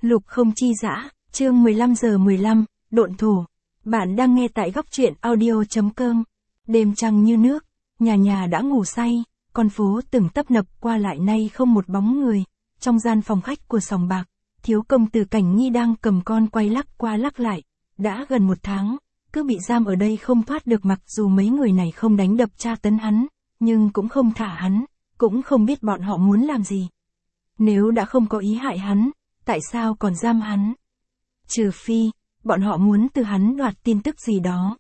Lục không chi dã, chương 15:15, độn thổ. Bạn đang nghe tại góc truyện audio.com. Đêm trăng như nước, nhà nhà đã ngủ say, con phố từng tấp nập qua lại nay không một bóng người. Trong gian phòng khách của sòng bạc, thiếu công tử Cảnh Nhi đang cầm con quay lắc qua lắc lại. Đã gần 1 tháng, cứ bị giam ở đây không thoát được, mặc dù mấy người này không đánh đập tra tấn hắn, nhưng cũng không thả hắn, cũng không biết bọn họ muốn làm gì. Nếu đã không có ý hại hắn, tại sao còn giam hắn? Trừ phi, bọn họ muốn từ hắn đoạt tin tức gì đó.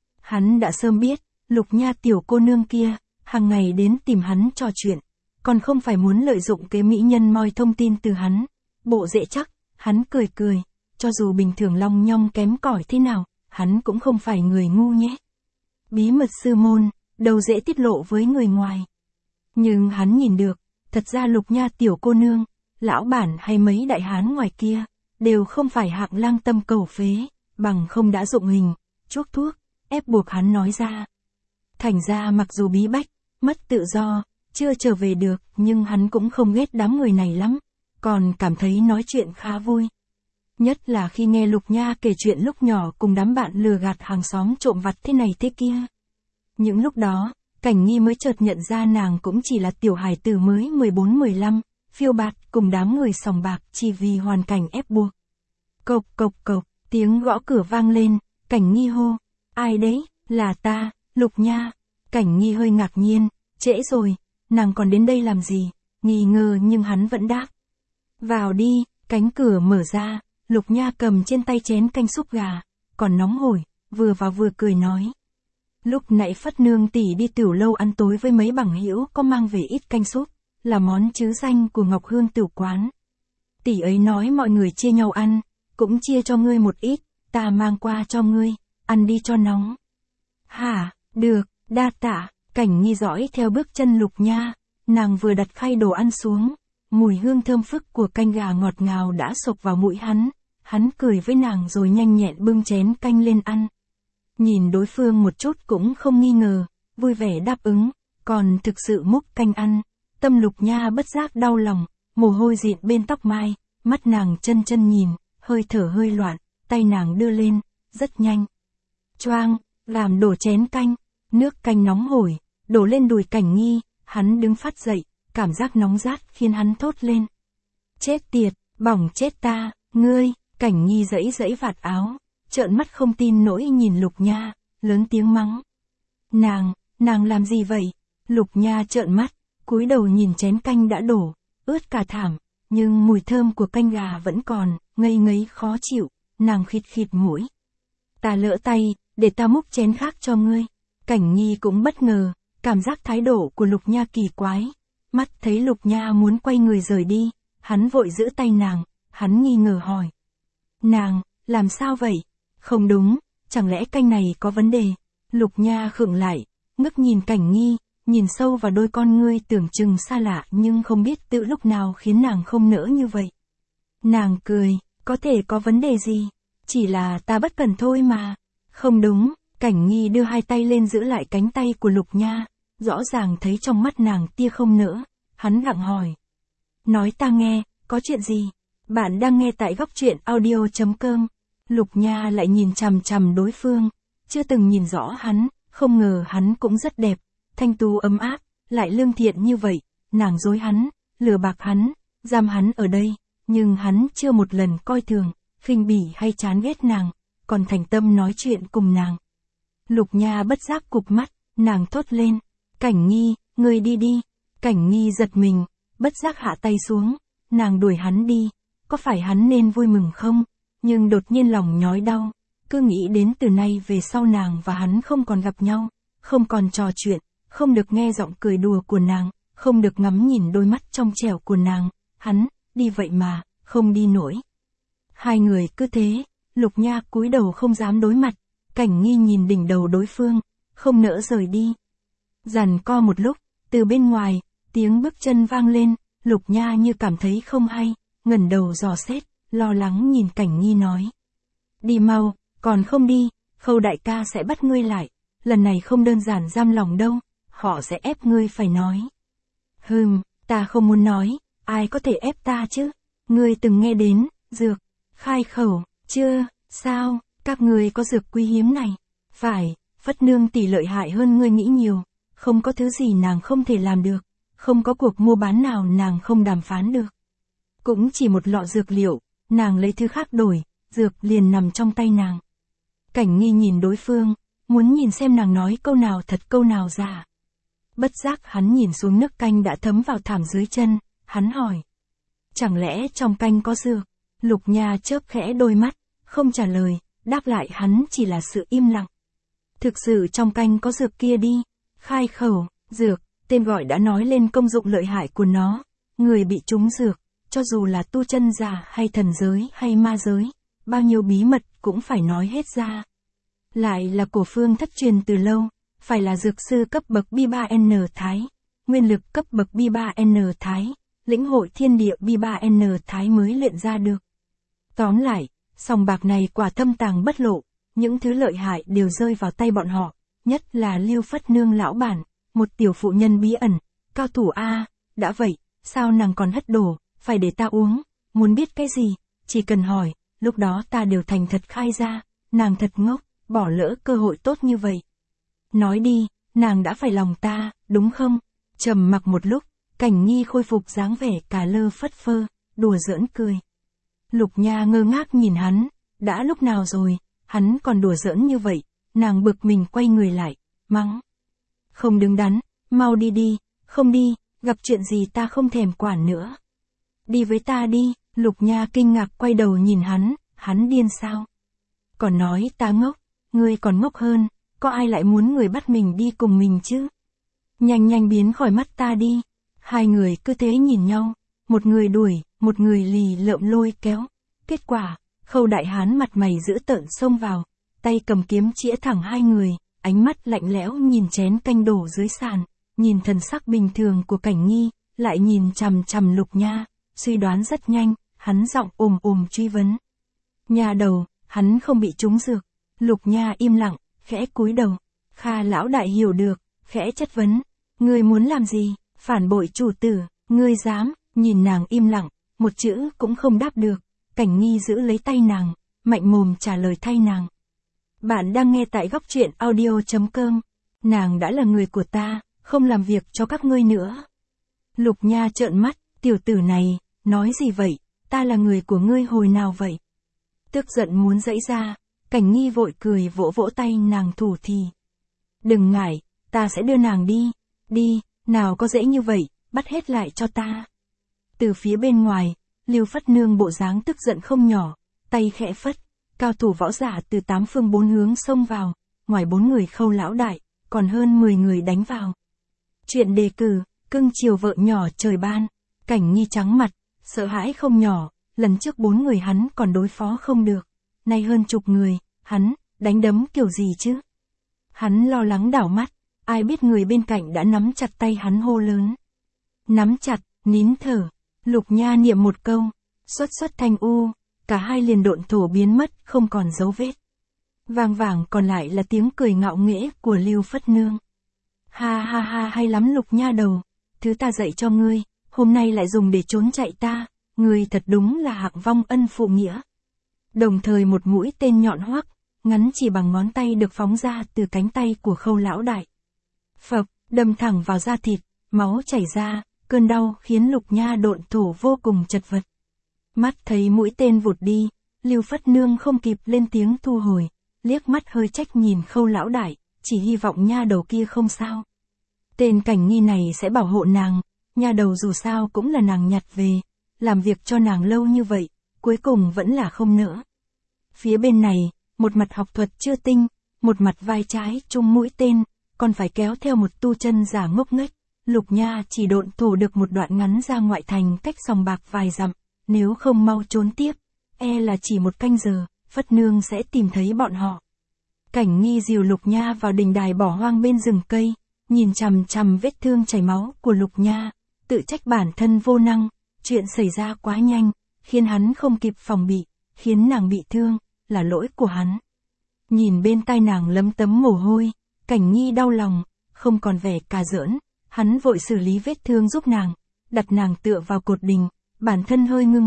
Hắn đã sớm biết, Lục Nha tiểu cô nương kia, hàng ngày đến tìm hắn trò chuyện, còn không phải muốn lợi dụng kế mỹ nhân moi thông tin từ hắn. Bộ dễ chắc, hắn cười cười, cho dù bình thường long nhong kém cỏi thế nào, hắn cũng không phải người ngu nhé. Bí mật sư môn, đâu dễ tiết lộ với người ngoài. Nhưng hắn nhìn được, thật ra Lục Nha tiểu cô nương, lão bản hay mấy đại hán ngoài kia, đều không phải hạng lang tâm cầu phế, bằng không đã dụng hình, chuốc thuốc, ép buộc hắn nói ra. Thành ra mặc dù bí bách, mất tự do, chưa trở về được, nhưng hắn cũng không ghét đám người này lắm, còn cảm thấy nói chuyện khá vui. Nhất là khi nghe Lục Nha kể chuyện lúc nhỏ cùng đám bạn lừa gạt hàng xóm trộm vặt thế này thế kia. Những lúc đó, Cảnh Nhi mới chợt nhận ra nàng cũng chỉ là tiểu hài tử mới 14-15, phiêu bạt cùng đám người sòng bạc chỉ vì hoàn cảnh ép buộc. Cộc cộc cộc, tiếng gõ cửa vang lên, Cảnh Nhi hô, ai đấy, là ta, Lục Nha. Cảnh Nhi hơi ngạc nhiên, trễ rồi, nàng còn đến đây làm gì, nghi ngờ nhưng hắn vẫn đáp. Vào đi, cánh cửa mở ra, Lục Nha cầm trên tay chén canh súp gà, còn nóng hổi, vừa vào vừa cười nói. Lúc nãy Phất nương tỷ đi tiểu lâu ăn tối với mấy bằng hữu có mang về ít canh súp, là món trứ danh của Ngọc Hương tiểu quán. Tỷ ấy nói mọi người chia nhau ăn, cũng chia cho ngươi một ít, ta mang qua cho ngươi, ăn đi cho nóng. Hả, được, đa tạ. Cảnh Nhi dõi theo bước chân Lục Nha, nàng vừa đặt khay đồ ăn xuống, mùi hương thơm phức của canh gà ngọt ngào đã xộc vào mũi hắn cười với nàng rồi nhanh nhẹn bưng chén canh lên ăn. Nhìn đối phương một chút cũng không nghi ngờ, vui vẻ đáp ứng, còn thực sự múc canh ăn. Tâm Lục Nha bất giác đau lòng, mồ hôi dịn bên tóc mai, mắt nàng chân nhìn, hơi thở hơi loạn, tay nàng đưa lên, rất nhanh. Choang, làm đổ chén canh, nước canh nóng hổi, đổ lên đùi Cảnh Nhi, hắn đứng phát dậy, cảm giác nóng rát khiến hắn thốt lên. Chết tiệt, bỏng chết ta, ngươi. Cảnh Nhi giãy vạt áo, trợn mắt không tin nỗi nhìn Lục Nha, lớn tiếng mắng. Nàng làm gì vậy? Lục Nha trợn mắt, cúi đầu nhìn chén canh đã đổ, ướt cả thảm, nhưng mùi thơm của canh gà vẫn còn, ngấy khó chịu, nàng khịt mũi. Ta lỡ tay, để ta múc chén khác cho ngươi. Cảnh Nhi cũng bất ngờ, cảm giác thái độ của Lục Nha kỳ quái. Mắt thấy Lục Nha muốn quay người rời đi, hắn vội giữ tay nàng, hắn nghi ngờ hỏi. Nàng, làm sao vậy? Không đúng, chẳng lẽ canh này có vấn đề? Lục Nha khựng lại, ngước nhìn Cảnh Nhi, nhìn sâu vào đôi con ngươi tưởng chừng xa lạ nhưng không biết tự lúc nào khiến nàng không nỡ như vậy. Nàng cười, có thể có vấn đề gì? Chỉ là ta bất cẩn thôi mà. Không đúng, Cảnh Nhi đưa hai tay lên giữ lại cánh tay của Lục Nha, rõ ràng thấy trong mắt nàng tia không nỡ, hắn gặng hỏi. Nói ta nghe, có chuyện gì? Bạn đang nghe tại góc truyện audio.com. Lục Nha lại nhìn chằm đối phương, chưa từng nhìn rõ hắn, không ngờ hắn cũng rất đẹp, thanh tú ấm áp, lại lương thiện như vậy, nàng dối hắn, lừa bạc hắn, giam hắn ở đây, nhưng hắn chưa một lần coi thường, khinh bỉ hay chán ghét nàng, còn thành tâm nói chuyện cùng nàng. Lục Nha bất giác cụp mắt, nàng thốt lên, Cảnh Nhi, ngươi đi đi. Cảnh Nhi giật mình, bất giác hạ tay xuống, nàng đuổi hắn đi, có phải hắn nên vui mừng không? Nhưng đột nhiên lòng nhói đau, cứ nghĩ đến từ nay về sau nàng và hắn không còn gặp nhau, không còn trò chuyện, không được nghe giọng cười đùa của nàng, không được ngắm nhìn đôi mắt trong trẻo của nàng, hắn, đi vậy mà, không đi nổi. Hai người cứ thế, Lục Nha cúi đầu không dám đối mặt, Cảnh Nhi nhìn đỉnh đầu đối phương, không nỡ rời đi. Giằng co một lúc, từ bên ngoài, tiếng bước chân vang lên, Lục Nha như cảm thấy không hay, ngẩng đầu dò xét, lo lắng nhìn Cảnh Nhi nói. Đi mau, còn không đi, Khâu đại ca sẽ bắt ngươi lại, lần này không đơn giản giam lòng đâu, họ sẽ ép ngươi phải nói. Ta không muốn nói, ai có thể ép ta chứ? Ngươi từng nghe đến, Dược, khai khẩu, chưa, sao, các ngươi có dược quý hiếm này. Phải, Phất Nương tỷ lợi hại hơn ngươi nghĩ nhiều, không có thứ gì nàng không thể làm được, không có cuộc mua bán nào nàng không đàm phán được. Cũng chỉ một lọ dược liệu, nàng lấy thứ khác đổi, dược liền nằm trong tay nàng. Cảnh Nghi nhìn đối phương, muốn nhìn xem nàng nói câu nào thật câu nào giả. Bất giác hắn nhìn xuống nước canh đã thấm vào thảm dưới chân, hắn hỏi. Chẳng lẽ trong canh có dược? Lục Nha chớp khẽ đôi mắt, không trả lời, đáp lại hắn chỉ là sự im lặng. Thực sự trong canh có dược kia đi. Khai khẩu, dược, tên gọi đã nói lên công dụng lợi hại của nó. Người bị trúng dược, cho dù là tu chân giả hay thần giới hay ma giới, bao nhiêu bí mật cũng phải nói hết ra. Lại là cổ phương thất truyền từ lâu, phải là dược sư cấp bậc B3N Thái, nguyên lực cấp bậc B3N Thái, lĩnh hội thiên địa B3N Thái mới luyện ra được. Tóm lại, sòng bạc này quả thâm tàng bất lộ, những thứ lợi hại đều rơi vào tay bọn họ, nhất là Lưu Phất Nương lão bản, một tiểu phụ nhân bí ẩn, cao thủ A, đã vậy, sao nàng còn hất đổ, phải để ta uống, muốn biết cái gì, chỉ cần hỏi, lúc đó ta đều thành thật khai ra, nàng thật ngốc, bỏ lỡ cơ hội tốt như vậy. Nói đi, nàng đã phải lòng ta, đúng không? Trầm mặc một lúc, Cảnh Nghi khôi phục dáng vẻ cà lơ phất phơ, đùa giỡn cười. Lục Nha ngơ ngác nhìn hắn, đã lúc nào rồi, hắn còn đùa giỡn như vậy, nàng bực mình quay người lại, mắng. Không đứng đắn, mau đi đi, không đi, gặp chuyện gì ta không thèm quản nữa. Đi với ta đi, Lục Nha kinh ngạc quay đầu nhìn hắn điên sao? Còn nói ta ngốc, ngươi còn ngốc hơn, có ai lại muốn người bắt mình đi cùng mình chứ? Nhanh nhanh biến khỏi mắt ta đi. Hai người cứ thế nhìn nhau, một người đuổi, một người lì lợm lôi kéo. Kết quả, Khâu đại hán mặt mày dữ tợn xông vào, tay cầm kiếm chĩa thẳng hai người, ánh mắt lạnh lẽo nhìn chén canh đổ dưới sàn, nhìn thần sắc bình thường của Cảnh Nghi, lại nhìn chằm chằm Lục Nha, suy đoán rất nhanh, hắn giọng truy vấn. Nha đầu, hắn không bị trúng dược. Lục Nha im lặng, khẽ cúi đầu. Kha lão đại hiểu được, khẽ chất vấn. Ngươi muốn làm gì? Phản bội chủ tử, ngươi dám? Nhìn nàng im lặng, một chữ cũng không đáp được. Cảnh Nghi giữ lấy tay nàng, mạnh mồm trả lời thay nàng. Bạn đang nghe tại góc truyện audio.com. Nàng đã là người của ta, không làm việc cho các ngươi nữa. Lục Nha trợn mắt, tiểu tử này, nói gì vậy, ta là người của ngươi hồi nào vậy? Tức giận muốn giãy ra, Cảnh Nghi vội cười vỗ vỗ tay nàng thủ thì. Đừng ngại, ta sẽ đưa nàng đi, đi, nào có dễ như vậy, bắt hết lại cho ta. Từ phía bên ngoài, Lưu Phất Nương bộ dáng tức giận không nhỏ, tay khẽ phất, cao thủ võ giả từ 8 phương 4 hướng xông vào, ngoài 4 người Khâu lão đại, còn hơn 10 người đánh vào. Chuyện đề cử, cưng chiều vợ nhỏ trời ban, Cảnh Nghi trắng mặt, sợ hãi không nhỏ, lần trước 4 người hắn còn đối phó không được, nay hơn chục người, hắn, đánh đấm kiểu gì chứ? Hắn lo lắng đảo mắt, ai biết người bên cạnh đã nắm chặt tay hắn hô lớn. Nắm chặt, nín thở, Lục Nha niệm một câu, xuất thanh u, cả hai liền độn thổ biến mất, không còn dấu vết. Vang vàng còn lại là tiếng cười ngạo nghễ của Lưu Phất Nương. Ha ha ha, hay lắm Lục Nha đầu, thứ ta dạy cho ngươi, hôm nay lại dùng để trốn chạy ta, ngươi thật đúng là hạng vong ân phụ nghĩa. Đồng thời một mũi tên nhọn hoắc, ngắn chỉ bằng ngón tay được phóng ra từ cánh tay của Khâu lão đại. Phập, đâm thẳng vào da thịt, máu chảy ra, cơn đau khiến Lục Nha độn thổ vô cùng chật vật. Mắt thấy mũi tên vụt đi, Lưu Phất Nương không kịp lên tiếng thu hồi, liếc mắt hơi trách nhìn Khâu lão đại, chỉ hy vọng nha đầu kia không sao. Tên Cảnh Nghi này sẽ bảo hộ nàng, nha đầu dù sao cũng là nàng nhặt về, làm việc cho nàng lâu như vậy, cuối cùng vẫn là không nỡ. Phía bên này, một mặt học thuật chưa tinh, một mặt vai trái chung mũi tên, còn phải kéo theo một tu chân giả ngốc nghếch. Lục Nha chỉ độn thổ được một đoạn ngắn ra ngoại thành cách sòng bạc vài dặm, nếu không mau trốn tiếp, e là chỉ một canh giờ, Phất Nương sẽ tìm thấy bọn họ. Cảnh Nghi dìu Lục Nha vào đình đài bỏ hoang bên rừng cây, nhìn chằm chằm vết thương chảy máu của Lục Nha, tự trách bản thân vô năng, chuyện xảy ra quá nhanh, khiến hắn không kịp phòng bị, khiến nàng bị thương, là lỗi của hắn. Nhìn bên tai nàng lấm tấm mồ hôi, Cảnh Nghi đau lòng, không còn vẻ cà giỡn, hắn vội xử lý vết thương giúp nàng, đặt nàng tựa vào cột đình, bản thân hơi ngưng mắt,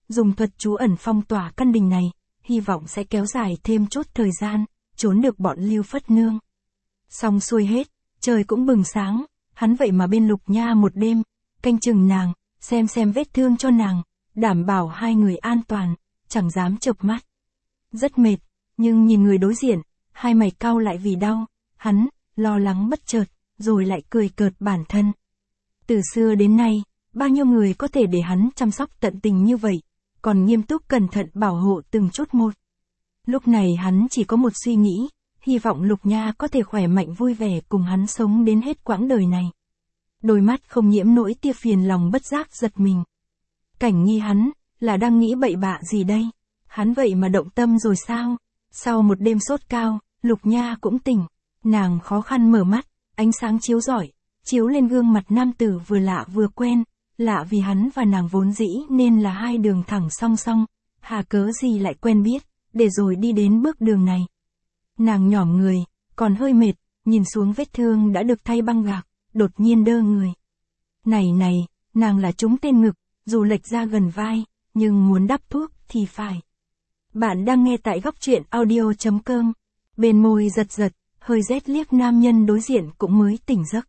dùng thuật chú ẩn phong tỏa căn đình này, hy vọng sẽ kéo dài thêm chút thời gian, trốn được bọn Lưu Phất Nương. Xong xuôi hết, trời cũng bừng sáng, hắn vậy mà bên Lục Nha một đêm, canh chừng nàng, xem vết thương cho nàng, đảm bảo hai người an toàn, chẳng dám chợp mắt. Rất mệt, nhưng nhìn người đối diện, hai mày cau lại vì đau, hắn, lo lắng bất chợt, rồi lại cười cợt bản thân. Từ xưa đến nay, bao nhiêu người có thể để hắn chăm sóc tận tình như vậy, còn nghiêm túc cẩn thận bảo hộ từng chút một. Lúc này hắn chỉ có một suy nghĩ, hy vọng Lục Nha có thể khỏe mạnh vui vẻ cùng hắn sống đến hết quãng đời này. Đôi mắt không nhiễm nỗi tia phiền lòng bất giác giật mình. Cảnh Nghi hắn, là đang nghĩ bậy bạ gì đây? Hắn vậy mà động tâm rồi sao? Sau một đêm sốt cao, Lục Nha cũng tỉnh. Nàng khó khăn mở mắt, ánh sáng chiếu rọi, chiếu lên gương mặt nam tử vừa lạ vừa quen. Lạ vì hắn và nàng vốn dĩ nên là hai đường thẳng song song, hà cớ gì lại quen biết, để rồi đi đến bước đường này. Nàng nhỏm người, còn hơi mệt, nhìn xuống vết thương đã được thay băng gạc, đột nhiên đơ người. Này, nàng là trúng tên ngực, dù lệch ra gần vai, nhưng muốn đắp thuốc thì phải. Bạn đang nghe tại góc truyện audio.com. Bên môi giật, hơi rét liếc nam nhân đối diện cũng mới tỉnh giấc.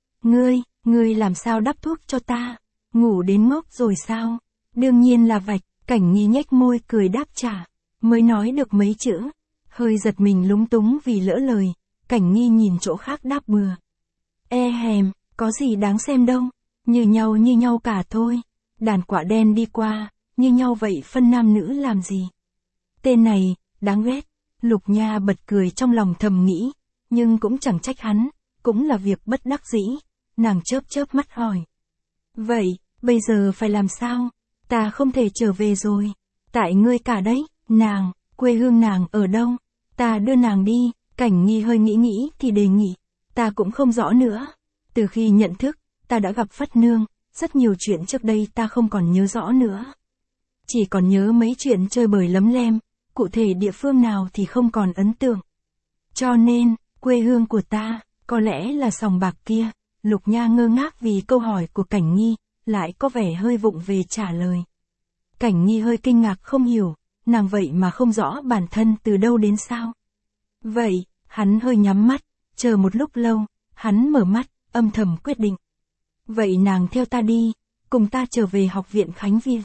Ngươi làm sao đắp thuốc cho ta? Ngủ đến ngốc rồi sao? Đương nhiên là vạch, Cảnh Nghi nhếch môi cười đáp trả. Mới nói được mấy chữ. Hơi giật mình lúng túng vì lỡ lời. Cảnh Nghi nhìn chỗ khác đáp bừa. Hèm, có gì đáng xem đâu. Như nhau cả thôi. Đàn quạ đen đi qua, như nhau vậy phân nam nữ làm gì? Tên này, đáng ghét. Lục Nha bật cười trong lòng thầm nghĩ. Nhưng cũng chẳng trách hắn, cũng là việc bất đắc dĩ. Nàng chớp mắt hỏi. Vậy, bây giờ phải làm sao? Ta không thể trở về rồi. Tại ngươi cả đấy, nàng, quê hương nàng ở đâu? Ta đưa nàng đi. Cảnh Nghi hơi nghĩ thì đề nghị. Ta cũng không rõ nữa. Từ khi nhận thức, ta đã gặp Phất Nương, rất nhiều chuyện trước đây ta không còn nhớ rõ nữa. Chỉ còn nhớ mấy chuyện chơi bời lấm lem, cụ thể địa phương nào thì không còn ấn tượng. Cho nên, quê hương của ta, có lẽ là sòng bạc kia. Lục Nha ngơ ngác vì câu hỏi của Cảnh Nghi, lại có vẻ hơi vụng về trả lời. Cảnh Nghi hơi kinh ngạc không hiểu, nàng vậy mà không rõ bản thân từ đâu đến sao. Vậy, hắn hơi nhắm mắt, chờ một lúc lâu, hắn mở mắt, âm thầm quyết định. Vậy nàng theo ta đi, cùng ta trở về học viện Khánh Viên.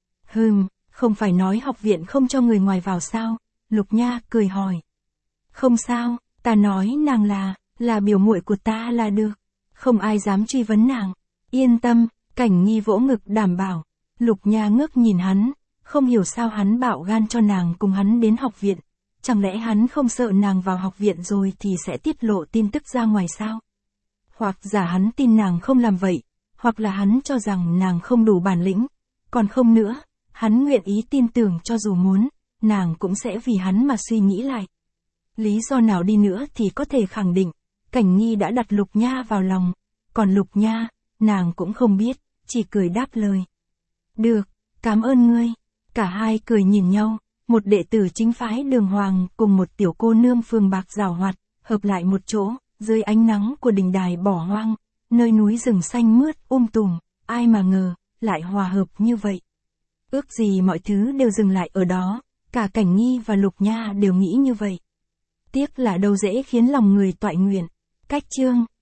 Không phải nói học viện không cho người ngoài vào sao? Lục Nha cười hỏi. Không sao, ta nói nàng là biểu muội của ta là được. Không ai dám truy vấn nàng. Yên tâm, Cảnh Nghi vỗ ngực đảm bảo. Lục Nha ngước nhìn hắn, không hiểu sao hắn bạo gan cho nàng cùng hắn đến học viện. Chẳng lẽ hắn không sợ nàng vào học viện rồi thì sẽ tiết lộ tin tức ra ngoài sao? Hoặc giả hắn tin nàng không làm vậy, hoặc là hắn cho rằng nàng không đủ bản lĩnh. Còn không nữa, hắn nguyện ý tin tưởng cho dù muốn, nàng cũng sẽ vì hắn mà suy nghĩ lại. Lý do nào đi nữa thì có thể khẳng định, Cảnh Nghi đã đặt Lục Nha vào lòng. Còn Lục Nha, nàng cũng không biết, chỉ cười đáp lời. Được, cảm ơn ngươi. Cả hai cười nhìn nhau, một đệ tử chính phái Đường Hoàng cùng một tiểu cô nương phường bạc giảo hoạt, hợp lại một chỗ, dưới ánh nắng của đình đài bỏ hoang, nơi núi rừng xanh mướt tùm, ai mà ngờ, lại hòa hợp như vậy. Ước gì mọi thứ đều dừng lại ở đó, cả Cảnh Nghi và Lục Nha đều nghĩ như vậy. Tiếc là đâu dễ khiến lòng người toại nguyện. Cách chương